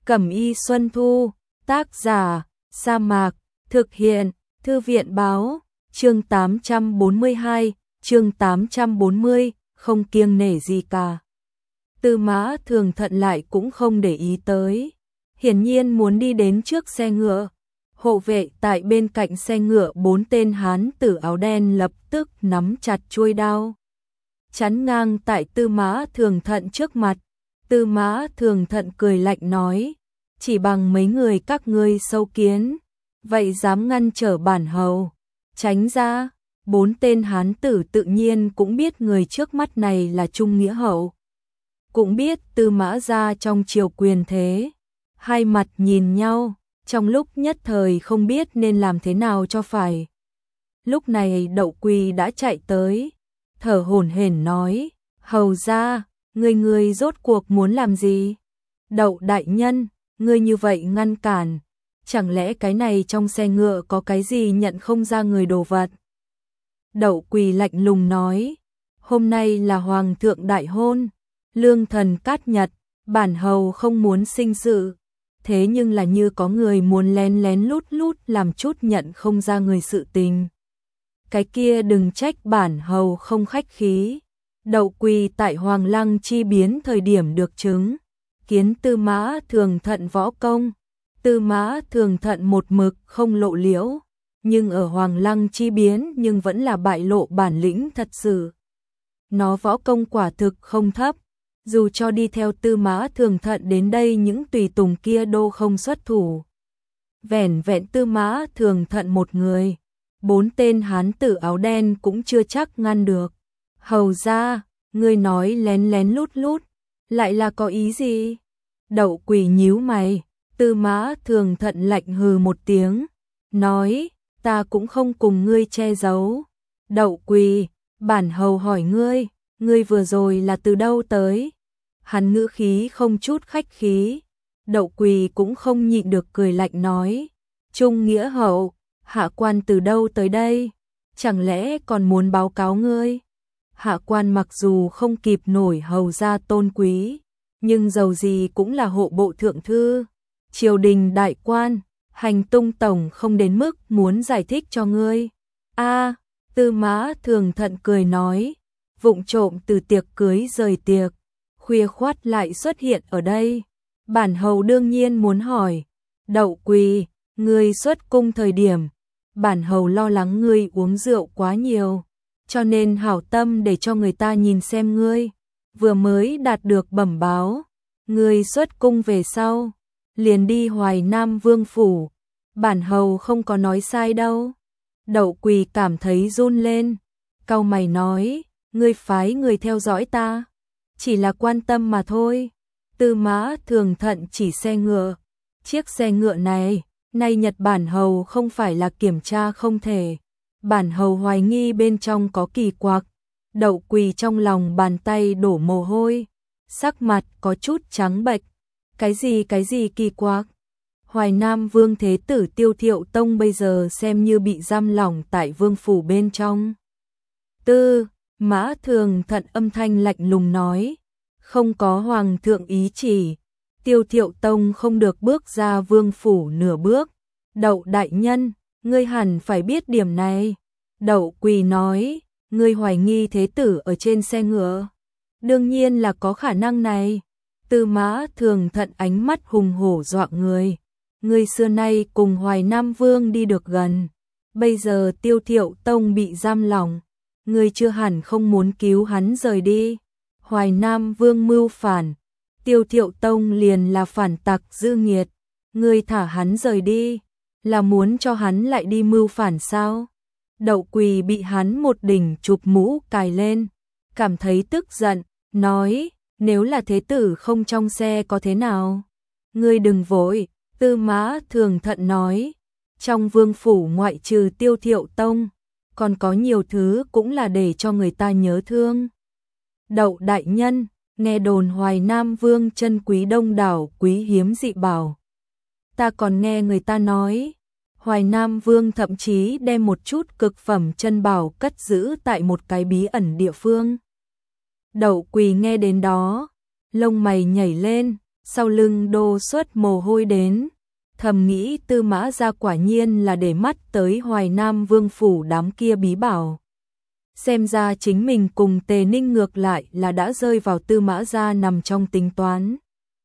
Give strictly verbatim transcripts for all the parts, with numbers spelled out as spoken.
Cẩm y Xuân Thu, tác giả, Sa Mạc, thực hiện, Thư viện báo, chương tám trăm bốn mươi hai, chương tám trăm bốn mươi, không kiêng nể gì cả. Tư Mã Thường Thận lại cũng không để ý tới, hiển nhiên muốn đi đến trước xe ngựa. Hộ vệ tại bên cạnh xe ngựa bốn tên hán tử áo đen lập tức nắm chặt chuôi đao, chắn ngang tại Tư Mã Thường Thận trước mặt. Tư Mã Thường Thận cười lạnh nói, chỉ bằng mấy người các ngươi sâu kiến, vậy dám ngăn trở bản hầu, tránh ra. Bốn tên hán tử tự nhiên cũng biết người trước mắt này là Trung Nghĩa Hậu, cũng biết Tư Mã gia trong triều quyền thế, hai mặt nhìn nhau, trong lúc nhất thời không biết nên làm thế nào cho phải. Lúc này Đậu Quỳ đã chạy tới, thở hổn hển nói, hầu gia, ngươi ngươi rốt cuộc muốn làm gì? Đậu đại nhân, ngươi như vậy ngăn cản, chẳng lẽ cái này trong xe ngựa có cái gì nhận không ra người đồ vật? Đậu Quỳ lạnh lùng nói, hôm nay là hoàng thượng đại hôn, lương thần cát nhật, bản hầu không muốn sinh sự, thế nhưng là như có người muốn lén lén lút lút làm chút nhận không ra người sự tình. Cái kia đừng trách bản hầu không khách khí. Đậu Quỳ tại Hoàng Lăng chi biến thời điểm được chứng kiến Tư Mã Thường Thận võ công. Tư Mã Thường Thận một mực không lộ liễu, nhưng ở Hoàng Lăng chi biến nhưng vẫn là bại lộ bản lĩnh thật sự. Nó võ công quả thực không thấp, dù cho đi theo Tư Mã Thường Thận đến đây những tùy tùng kia đô không xuất thủ. Vẻn vẹn Tư Mã Thường Thận một người, bốn tên hán tử áo đen cũng chưa chắc ngăn được. Hầu gia, ngươi nói lén lén lút lút, lại là có ý gì? Đậu Quỳ nhíu mày, Tư Mã Thường Thận lạnh hừ một tiếng, nói, ta cũng không cùng ngươi che giấu. Đậu Quỳ, bản hầu hỏi ngươi, ngươi vừa rồi là từ đâu tới? Hắn ngữ khí không chút khách khí. Đậu Quỳ cũng không nhịn được cười lạnh nói, Trung Nghĩa Hậu, hạ quan từ đâu tới đây? Chẳng lẽ còn muốn báo cáo ngươi? Hạ quan mặc dù không kịp nổi hầu gia tôn quý, nhưng dầu gì cũng là hộ bộ thượng thư, triều đình đại quan, hành tung tổng không đến mức muốn giải thích cho ngươi. A, Tư Mã Thường Thận cười nói, vụng trộm từ tiệc cưới rời tiệc, khuya khoắt lại xuất hiện ở đây. Bản hầu đương nhiên muốn hỏi, Đậu Quỳ, ngươi xuất cung thời điểm, bản hầu lo lắng ngươi uống rượu quá nhiều, cho nên hảo tâm để cho người ta nhìn xem ngươi, vừa mới đạt được bẩm báo, ngươi xuất cung về sau, liền đi Hoài Nam Vương phủ, bản hầu không có nói sai đâu. Đậu Quỳ cảm thấy run lên, cau mày nói, ngươi phái người theo dõi ta, chỉ là quan tâm mà thôi. Tư Mã Thường Thận chỉ xe ngựa, chiếc xe ngựa này, nay Nhật bản hầu không phải là kiểm tra không thể, bản hầu hoài nghi bên trong có kỳ quặc. Đậu Quỳ trong lòng bàn tay đổ mồ hôi, sắc mặt có chút trắng bệch. Cái gì cái gì kỳ quặc? Hoài Nam Vương Thế Tử Tiêu Thiệu Tông bây giờ xem như bị giam lỏng tại vương phủ bên trong. Tư Mã Thường Thận âm thanh lạnh lùng nói, không có hoàng thượng ý chỉ, Tiêu Thiệu Tông không được bước ra vương phủ nửa bước. Đậu đại nhân, ngươi hẳn phải biết điểm này. Đậu Quỳ nói, ngươi hoài nghi thế tử ở trên xe ngựa, đương nhiên là có khả năng này. Tư Mã Thường Thận ánh mắt hùng hổ dọa người, ngươi xưa nay cùng Hoài Nam Vương đi được gần, bây giờ Tiêu Thiệu Tông bị giam lỏng, ngươi chưa hẳn không muốn cứu hắn rời đi. Hoài Nam Vương mưu phản, Tiêu Thiệu Tông liền là phản tặc dư nghiệt, ngươi thả hắn rời đi, là muốn cho hắn lại đi mưu phản sao? Đậu Quỳ bị hắn một đỉnh chụp mũ cài lên, cảm thấy tức giận, nói, nếu là thế tử không trong xe có thế nào? Ngươi đừng vội. Tư Mã Thường Thận nói, trong vương phủ ngoại trừ Tiêu Thiệu Tông, còn có nhiều thứ cũng là để cho người ta nhớ thương. Đậu đại nhân, nghe đồn Hoài Nam Vương chân quý đông đảo quý hiếm dị bảo. Ta còn nghe người ta nói, Hoài Nam Vương thậm chí đem một chút cực phẩm chân bảo cất giữ tại một cái bí ẩn địa phương. Đậu Quỳ nghe đến đó, lông mày nhảy lên, sau lưng đô xuất mồ hôi đến, thầm nghĩ Tư Mã Gia quả nhiên là để mắt tới Hoài Nam Vương phủ đám kia bí bảo. Xem ra chính mình cùng Tề Ninh ngược lại là đã rơi vào Tư Mã Gia nằm trong tính toán.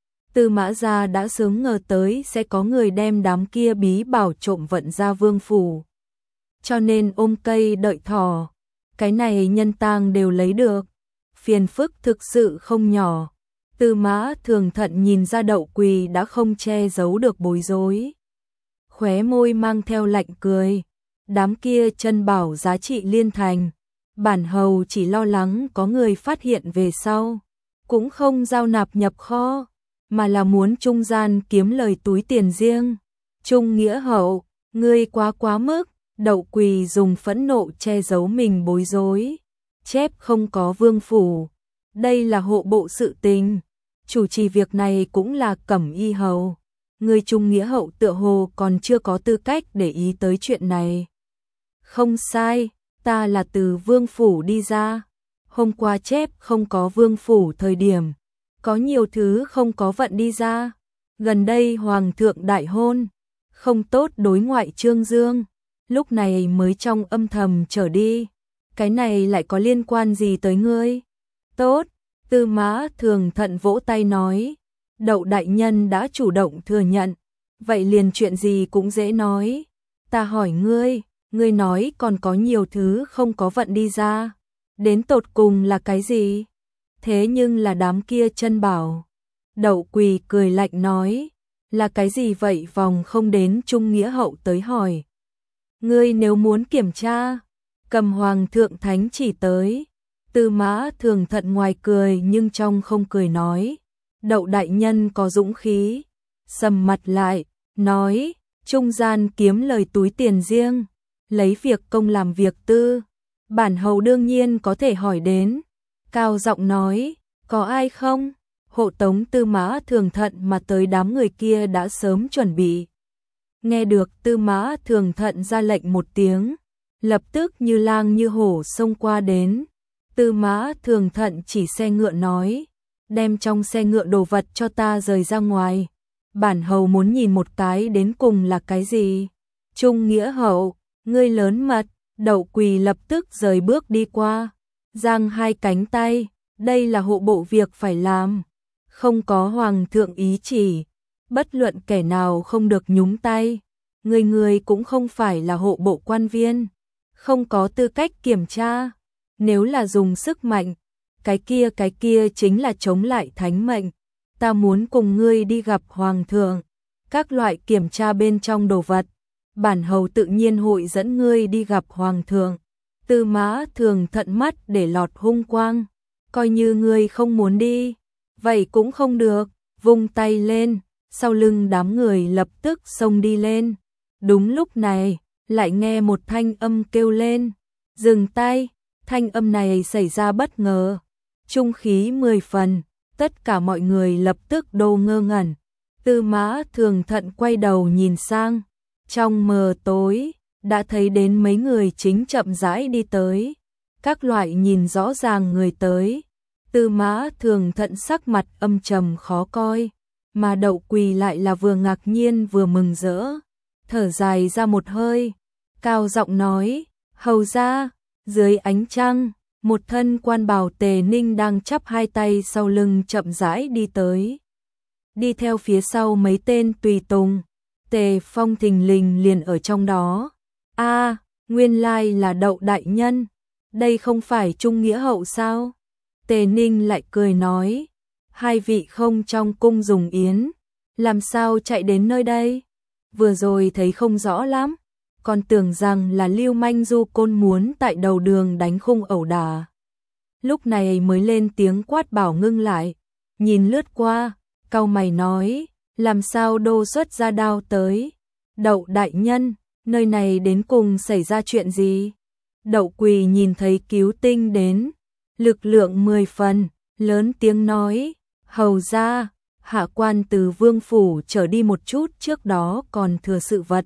Tư Mã Gia đã sớm ngờ tới sẽ có người đem đám kia bí bảo trộm vận ra vương phủ. Cho nên ôm cây đợi thỏ, cái này nhân tang đều lấy được. Phiền phức thực sự không nhỏ. Tư Mã Thường Thận nhìn ra Đậu Quỳ đã không che giấu được bối rối. Khóe môi mang theo lạnh cười. Đám kia chân bảo giá trị liên thành. Bản hầu chỉ lo lắng có người phát hiện về sau. Cũng không giao nạp nhập kho, mà là muốn trung gian kiếm lời túi tiền riêng. Trung nghĩa hậu, ngươi quá quá mức. Đậu Quỳ dùng phẫn nộ che giấu mình bối rối. Chép không có vương phủ. Đây là hộ bộ sự tình. Chủ trì việc này cũng là Cẩm Y hầu. Người Trung nghĩa hậu tựa hồ còn chưa có tư cách để ý tới chuyện này. Không sai, ta là từ vương phủ đi ra. Hôm qua chép không có vương phủ thời điểm. Có nhiều thứ không có vận đi ra. Gần đây hoàng thượng đại hôn. Không tốt đối ngoại Trương Dương. Lúc này mới trong âm thầm trở đi. Cái này lại có liên quan gì tới ngươi? Tốt, Tư Mã Thường Thận vỗ tay nói. Đậu đại nhân đã chủ động thừa nhận. Vậy liền chuyện gì cũng dễ nói. Ta hỏi ngươi, ngươi nói còn có nhiều thứ không có vận đi ra. Đến tột cùng là cái gì? Thế nhưng là đám kia chân bảo. Đậu Quỳ cười lạnh nói. Là cái gì vậy vòng không đến Trung nghĩa hậu tới hỏi. Ngươi nếu muốn kiểm tra, cầm hoàng thượng thánh chỉ tới. Tư Mã Thường Thận ngoài cười nhưng trong không cười nói. Đậu đại nhân có dũng khí. Sầm mặt lại, nói, trung gian kiếm lời túi tiền riêng. Lấy việc công làm việc tư. Bản hầu đương nhiên có thể hỏi đến. Cao giọng nói, có ai không? Hộ tống Tư Mã Thường Thận mà tới đám người kia đã sớm chuẩn bị. Nghe được Tư Mã Thường Thận ra lệnh một tiếng, lập tức như lang như hổ xông qua đến. Tư Mã Thường Thận chỉ xe ngựa nói, đem trong xe ngựa đồ vật cho ta rời ra ngoài. Bản hầu muốn nhìn một cái đến cùng là cái gì. Trung nghĩa hậu, ngươi lớn mật. Đậu Quỳ lập tức rời bước đi qua, giang hai cánh tay, đây là hộ bộ việc phải làm. Không có hoàng thượng ý chỉ, bất luận kẻ nào không được nhúng tay. Người người cũng không phải là hộ bộ quan viên, không có tư cách kiểm tra. Nếu là dùng sức mạnh, cái kia cái kia chính là chống lại thánh mệnh. Ta muốn cùng ngươi đi gặp hoàng thượng, các loại kiểm tra bên trong đồ vật. Bản hầu tự nhiên hội dẫn ngươi đi gặp hoàng thượng. Tư Mã Thường Thận mắt để lọt hung quang, coi như ngươi không muốn đi, vậy cũng không được. Vung tay lên, sau lưng đám người lập tức xông đi lên. Đúng lúc này, lại nghe một thanh âm kêu lên, dừng tay. Thanh âm này xảy ra bất ngờ, trung khí mười phần, tất cả mọi người lập tức đô ngơ ngẩn. Tư Mã Thường Thận quay đầu nhìn sang, trong mờ tối, đã thấy đến mấy người chính chậm rãi đi tới. Các loại nhìn rõ ràng người tới. Tư Mã Thường Thận sắc mặt âm trầm khó coi, mà Đậu Quỳ lại là vừa ngạc nhiên vừa mừng rỡ. Thở dài ra một hơi, cao giọng nói, hầu ra. Dưới ánh trăng, một thân quan bào Tề Ninh đang chắp hai tay sau lưng chậm rãi đi tới. Đi theo phía sau mấy tên tùy tùng. Tề Phong thình lình liền ở trong đó. A, nguyên lai là Đậu đại nhân. Đây không phải Trung nghĩa hậu sao? Tề Ninh lại cười nói, hai vị không trong cung dùng yến, làm sao chạy đến nơi đây? Vừa rồi thấy không rõ lắm, còn tưởng rằng là Lưu Manh Du Côn muốn tại đầu đường đánh khung ẩu đả. Lúc này mới lên tiếng quát bảo ngưng lại, nhìn lướt qua, cau mày nói, làm sao đô xuất ra đao tới? Đậu đại nhân, nơi này đến cùng xảy ra chuyện gì? Đậu Quỳ nhìn thấy cứu tinh đến, lực lượng mười phần, lớn tiếng nói, hầu ra, hạ quan từ vương phủ trở đi một chút trước đó còn thừa sự vật.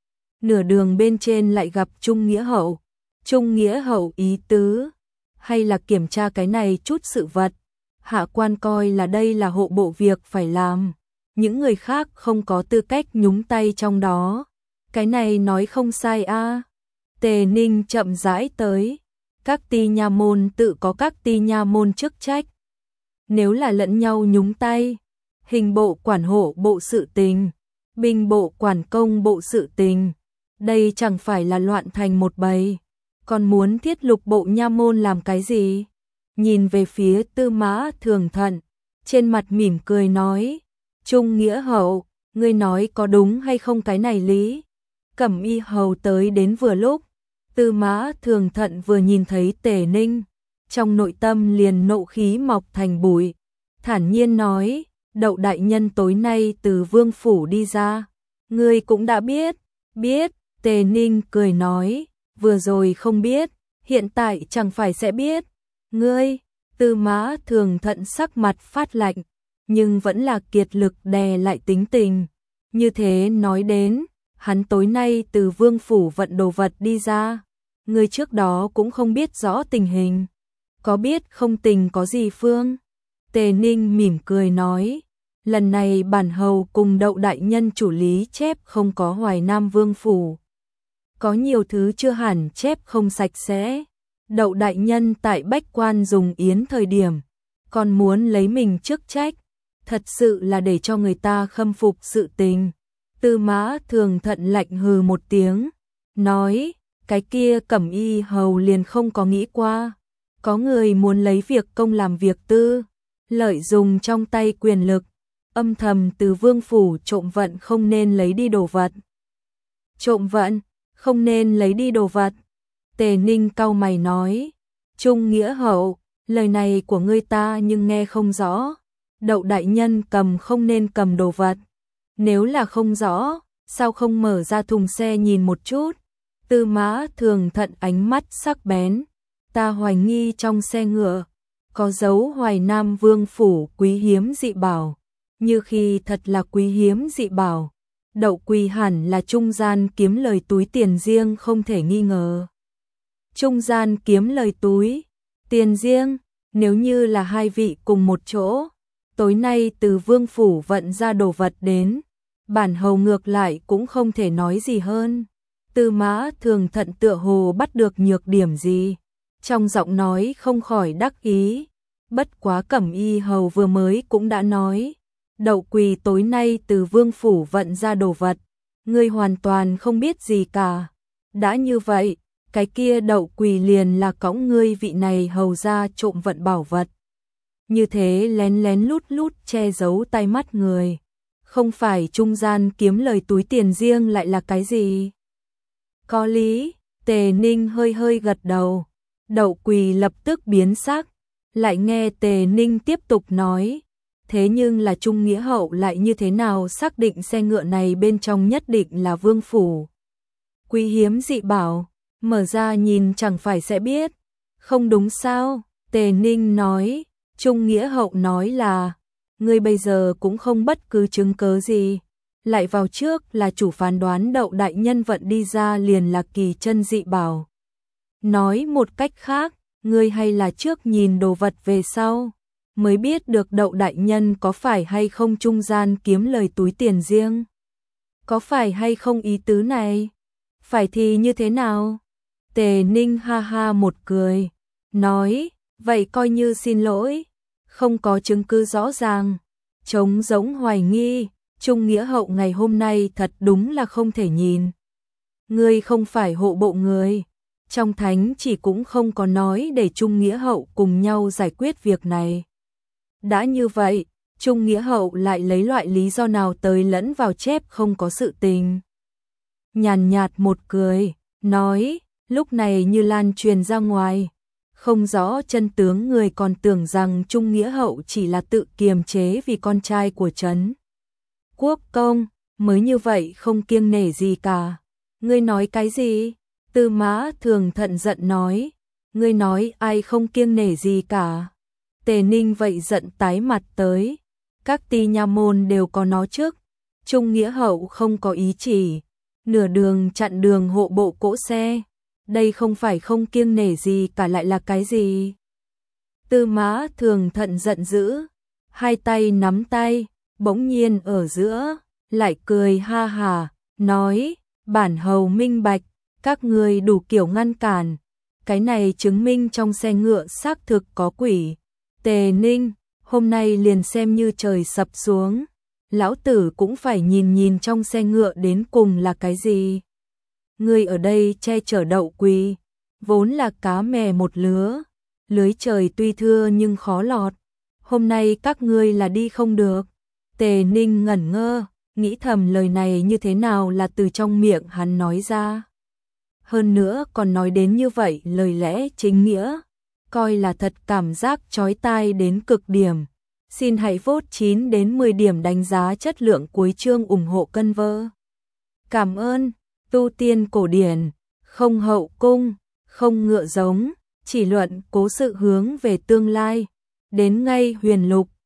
Nửa đường bên trên lại gặp Trung nghĩa hậu. Trung nghĩa hậu ý tứ, hay là kiểm tra cái này chút sự vật. hạ quan coi là đây là hộ bộ việc phải làm, những người khác không có tư cách nhúng tay trong đó. Cái này nói không sai a. À. Tề Ninh chậm rãi tới, các ty nha môn tự có các ty nha môn chức trách. Nếu là lẫn nhau nhúng tay, hình bộ quản hộ bộ sự tình, binh bộ quản công bộ sự tình, đây chẳng phải là loạn thành một bầy. Còn muốn thiết lục bộ nha môn làm cái gì? Nhìn về phía Tư Mã Thường Thận, trên mặt mỉm cười nói, Trung Nghĩa Hậu, ngươi nói có đúng hay không cái này lý? Cẩm Y hầu tới đến vừa lúc, Tư Mã Thường Thận vừa nhìn thấy Tề Ninh, trong nội tâm liền nộ khí mọc thành bụi, thản nhiên nói, Đậu đại nhân tối nay từ vương phủ đi ra, ngươi cũng đã biết. Biết. Tề Ninh cười nói, vừa rồi không biết, hiện tại chẳng phải sẽ biết. Ngươi, Tư Mã Thường Thận sắc mặt phát lạnh, nhưng vẫn là kiệt lực đè lại tính tình. Như thế nói đến, hắn tối nay từ vương phủ vận đồ vật đi ra, ngươi trước đó cũng không biết rõ tình hình. Có biết không tình có gì phương? Tề Ninh mỉm cười nói, lần này bản hầu cùng Đậu đại nhân chủ lý chép không có Hoài Nam vương phủ. Có nhiều thứ chưa hẳn chép không sạch sẽ. Đậu đại nhân tại Bách Quan dùng yến thời điểm, còn muốn lấy mình chức trách, thật sự là để cho người ta khâm phục sự tình. Tư Mã Thường Thận lạnh hừ một tiếng, nói, cái kia Cẩm Y hầu liền không có nghĩ qua. Có người muốn lấy việc công làm việc tư, lợi dùng trong tay quyền lực, âm thầm từ vương phủ trộm vận không nên lấy đi đồ vật. Trộm vận, không nên lấy đi đồ vật. Tề Ninh cau mày nói, Trung Nghĩa Hậu, lời này của ngươi ta nhưng nghe không rõ. Đậu đại nhân cầm không nên cầm đồ vật. Nếu là không rõ, sao không mở ra thùng xe nhìn một chút? Tư Mã Thường Thận ánh mắt sắc bén, ta hoài nghi trong xe ngựa có dấu Hoài Nam vương phủ quý hiếm dị bảo. Như khi thật là quý hiếm dị bảo, Đậu quỳ hẳn là trung gian kiếm lời túi tiền riêng không thể nghi ngờ. Trung gian kiếm lời túi tiền riêng, nếu như là hai vị cùng một chỗ, tối nay từ vương phủ vận ra đồ vật đến, bản hầu ngược lại cũng không thể nói gì hơn. Tư Mã Thường Thận tựa hồ bắt được nhược điểm gì, trong giọng nói không khỏi đắc ý. Bất quá Cẩm Y hầu vừa mới cũng đã nói, Đậu quỳ tối nay từ vương phủ vận ra đồ vật, ngươi hoàn toàn không biết gì cả. Đã như vậy, cái kia Đậu quỳ liền là cõng ngươi vị này hầu ra trộm vận bảo vật. Như thế lén lén lút lút che giấu tai mắt người, không phải trung gian kiếm lời túi tiền riêng lại là cái gì? Có lý. Tề Ninh hơi hơi gật đầu. Đậu quỳ lập tức biến sắc, lại nghe Tề Ninh tiếp tục nói, thế nhưng là Trung Nghĩa Hậu lại như thế nào xác định xe ngựa này bên trong nhất định là vương phủ quý hiếm dị bảo, mở ra nhìn chẳng phải sẽ biết. Không đúng sao? Tề Ninh nói, Trung Nghĩa Hậu nói là, ngươi bây giờ cũng không bất cứ chứng cớ gì, lại vào trước là chủ phán đoán Đậu đại nhân vận đi ra liền là kỳ chân dị bảo. Nói một cách khác, ngươi hay là trước nhìn đồ vật về sau, mới biết được Đậu đại nhân có phải hay không trung gian kiếm lời túi tiền riêng. Có phải hay không ý tứ này? Phải thì như thế nào? Tề Ninh ha ha một cười, nói, vậy coi như xin lỗi, không có chứng cứ rõ ràng, trống giống hoài nghi, Trung Nghĩa Hậu ngày hôm nay thật đúng là không thể nhìn. Ngươi không phải hộ bộ người, trong thánh chỉ cũng không có nói để Trung Nghĩa Hậu cùng nhau giải quyết việc này. Đã như vậy, Trung Nghĩa Hậu lại lấy loại lý do nào tới lẫn vào chép không có sự tình. Nhàn nhạt một cười, nói, lúc này như lan truyền ra ngoài, không rõ chân tướng người còn tưởng rằng Trung Nghĩa Hậu chỉ là tự kiềm chế vì con trai của Trấn Quốc Công, mới như vậy không kiêng nể gì cả. Ngươi nói cái gì? Tư Mã Thường Thận giận nói, ngươi nói ai không kiêng nể gì cả? Tề Ninh vậy giận tái mặt tới, các ty nha môn đều có nó trước, Trung Nghĩa Hậu không có ý chỉ, nửa đường chặn đường hộ bộ cỗ xe, đây không phải không kiêng nể gì cả lại là cái gì? Tư Mã Thường Thận giận dữ, hai tay nắm tay, bỗng nhiên ở giữa, lại cười ha hả, nói, bản hầu minh bạch, các người đủ kiểu ngăn cản, cái này chứng minh trong xe ngựa xác thực có quỷ. Tề Ninh, hôm nay liền xem như trời sập xuống, lão tử cũng phải nhìn nhìn trong xe ngựa đến cùng là cái gì. Ngươi ở đây che chở đậu quỳ, vốn là cá mè một lứa, lưới trời tuy thưa nhưng khó lọt, hôm nay các ngươi là đi không được. Tề Ninh ngẩn ngơ, nghĩ thầm lời này như thế nào là từ trong miệng hắn nói ra. Hơn nữa còn nói đến như vậy lời lẽ chính nghĩa, coi là thật cảm giác chói tai đến cực điểm. Xin hãy vote chín đến mười điểm đánh giá chất lượng cuối chương ủng hộ cân vơ. Cảm ơn, tu tiên cổ điển, không hậu cung, không ngựa giống, chỉ luận cố sự hướng về tương lai. Đến ngay huyền lục,